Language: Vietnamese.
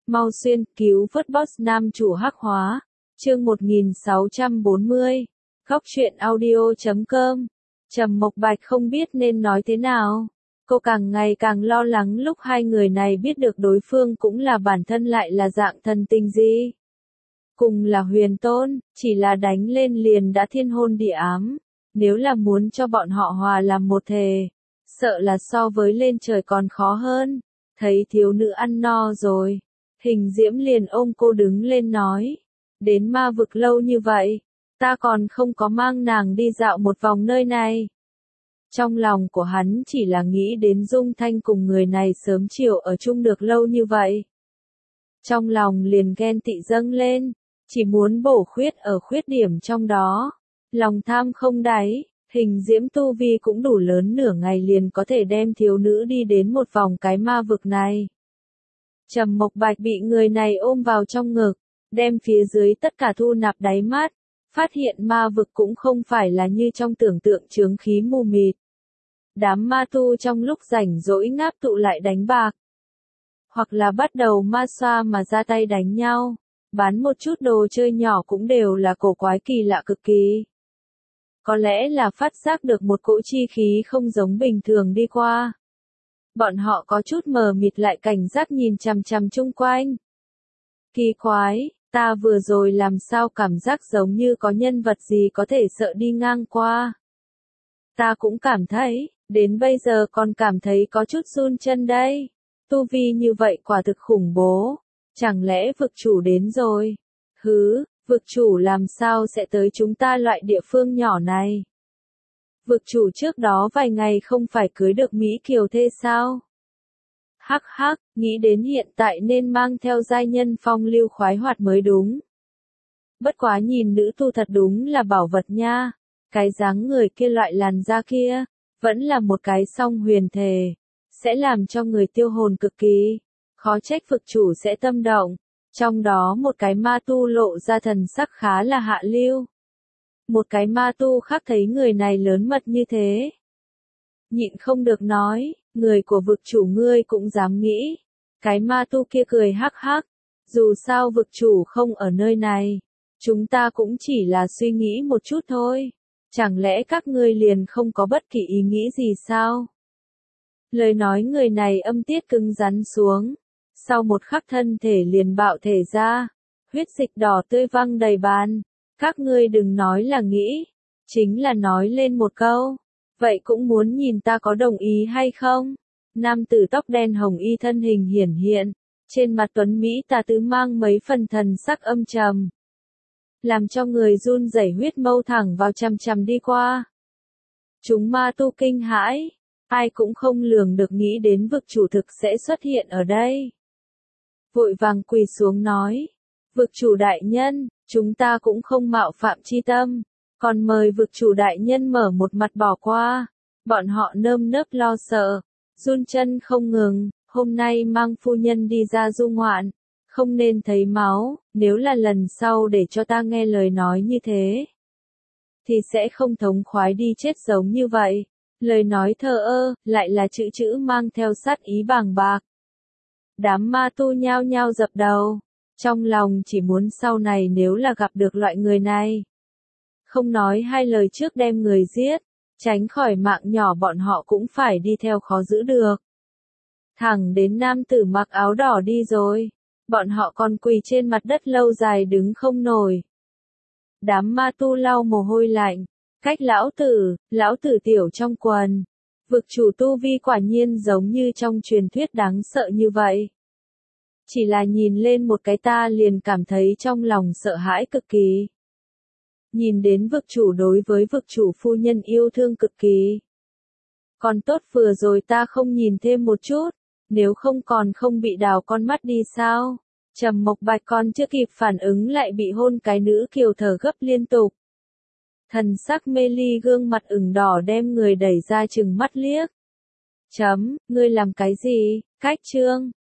Mau xuyên, cứu vớt boss nam chủ hắc hóa. Chương 1640. Góc truyện audio.com. Trầm Mộc Bạch không biết nên nói thế nào. Cô càng ngày càng lo lắng lúc hai người này biết được đối phương cũng là bản thân lại là dạng thần tình gì. Cùng là huyền tôn, chỉ là đánh lên liền đã thiên hôn địa ám. Nếu là muốn cho bọn họ hòa làm một thể, sợ là so với lên trời còn khó hơn. Thấy thiếu nữ ăn no rồi, Hình Diễm liền ôm cô đứng lên nói. Đến ma vực lâu như vậy, ta còn không có mang nàng đi dạo một vòng nơi này. Trong lòng của hắn chỉ là nghĩ đến Dung Thanh cùng người này sớm chiều ở chung được lâu như vậy. Trong lòng liền ghen tị dâng lên, chỉ muốn bổ khuyết ở khuyết điểm trong đó. Lòng tham không đáy, Hình Diễm tu vi cũng đủ lớn, nửa ngày liền có thể đem thiếu nữ đi đến một vòng cái ma vực này. Trầm Mộc Bạch bị người này ôm vào trong ngực, đem phía dưới tất cả thu nạp đáy mắt, phát hiện ma vực cũng không phải là như trong tưởng tượng chướng khí mù mịt. Đám ma tu trong lúc rảnh rỗi ngáp tụ lại đánh bạc, hoặc là bắt đầu ma xoa mà ra tay đánh nhau, bán một chút đồ chơi nhỏ cũng đều là cổ quái kỳ lạ cực kỳ. Có lẽ là phát giác được một cỗ chi khí không giống bình thường đi qua. Bọn họ có chút mờ mịt lại cảnh giác nhìn chằm chằm chung quanh. Kỳ quái, ta vừa rồi làm sao cảm giác giống như có nhân vật gì có thể sợ đi ngang qua. Ta cũng cảm thấy, đến bây giờ còn cảm thấy có chút run chân đây. Tu vi như vậy quả thực khủng bố. Chẳng lẽ vực chủ đến rồi? Hứ, vực chủ làm sao sẽ tới chúng ta loại địa phương nhỏ này? Vực chủ trước đó vài ngày không phải cưới được Mỹ Kiều thê sao? Hắc hắc, nghĩ đến hiện tại nên mang theo giai nhân phong lưu khoái hoạt mới đúng. Bất quá nhìn nữ tu thật đúng là bảo vật nha. Cái dáng người kia loại làn da kia, vẫn là một cái song huyền thể, sẽ làm cho người tiêu hồn cực kỳ. Khó trách vực chủ sẽ tâm động. Trong đó một cái ma tu lộ ra thần sắc khá là hạ lưu. Một cái ma tu khác thấy người này lớn mật như thế, nhịn không được nói, người của vực chủ ngươi cũng dám nghĩ. Cái ma tu kia cười hắc hắc, dù sao vực chủ không ở nơi này, chúng ta cũng chỉ là suy nghĩ một chút thôi. Chẳng lẽ các ngươi liền không có bất kỳ ý nghĩ gì sao? Lời nói người này âm tiết cứng rắn xuống, sau một khắc thân thể liền bạo thể ra, huyết dịch đỏ tươi văng đầy bàn. Các ngươi đừng nói là nghĩ, chính là nói lên một câu, vậy cũng muốn nhìn ta có đồng ý hay không? Nam tử tóc đen hồng y thân hình hiển hiện, trên mặt tuấn Mỹ tà tứ mang mấy phần thần sắc âm trầm, làm cho người run rẩy, huyết mâu thẳng vào chằm chằm đi qua. Chúng ma tu kinh hãi, ai cũng không lường được nghĩ đến vực chủ thực sẽ xuất hiện ở đây. Vội vàng quỳ xuống nói, vực chủ đại nhân, chúng ta cũng không mạo phạm chi tâm, còn mời vực chủ đại nhân mở một mặt bỏ qua. Bọn họ nơm nớp lo sợ, run chân không ngừng, hôm nay mang phu nhân đi ra du ngoạn, không nên thấy máu, nếu là lần sau để cho ta nghe lời nói như thế, thì sẽ không thống khoái đi chết giống như vậy. Lời nói thờ ơ, lại là chữ chữ mang theo sát ý bàng bạc. Đám ma tu nhao nhao dập đầu, trong lòng chỉ muốn sau này nếu là gặp được loại người này, không nói hai lời trước đem người giết, tránh khỏi mạng nhỏ bọn họ cũng phải đi theo khó giữ được. Thẳng đến nam tử mặc áo đỏ đi rồi, bọn họ còn quỳ trên mặt đất lâu dài đứng không nổi. Đám ma tu lau mồ hôi lạnh, cách lão tử tiểu trong quần. Vực chủ tu vi quả nhiên giống như trong truyền thuyết đáng sợ như vậy. Chỉ là nhìn lên một cái ta liền cảm thấy trong lòng sợ hãi cực kỳ. Nhìn đến vực chủ đối với vực chủ phu nhân yêu thương cực kỳ. Còn tốt vừa rồi ta không nhìn thêm một chút, nếu không còn không bị đào con mắt đi sao? Trầm Mộc Bạch còn chưa kịp phản ứng lại bị hôn cái nữ kiều thở gấp liên tục. Thần sắc mê ly, gương mặt ửng đỏ đem người đẩy ra chừng mắt liếc. Ngươi làm cái gì? Cách chương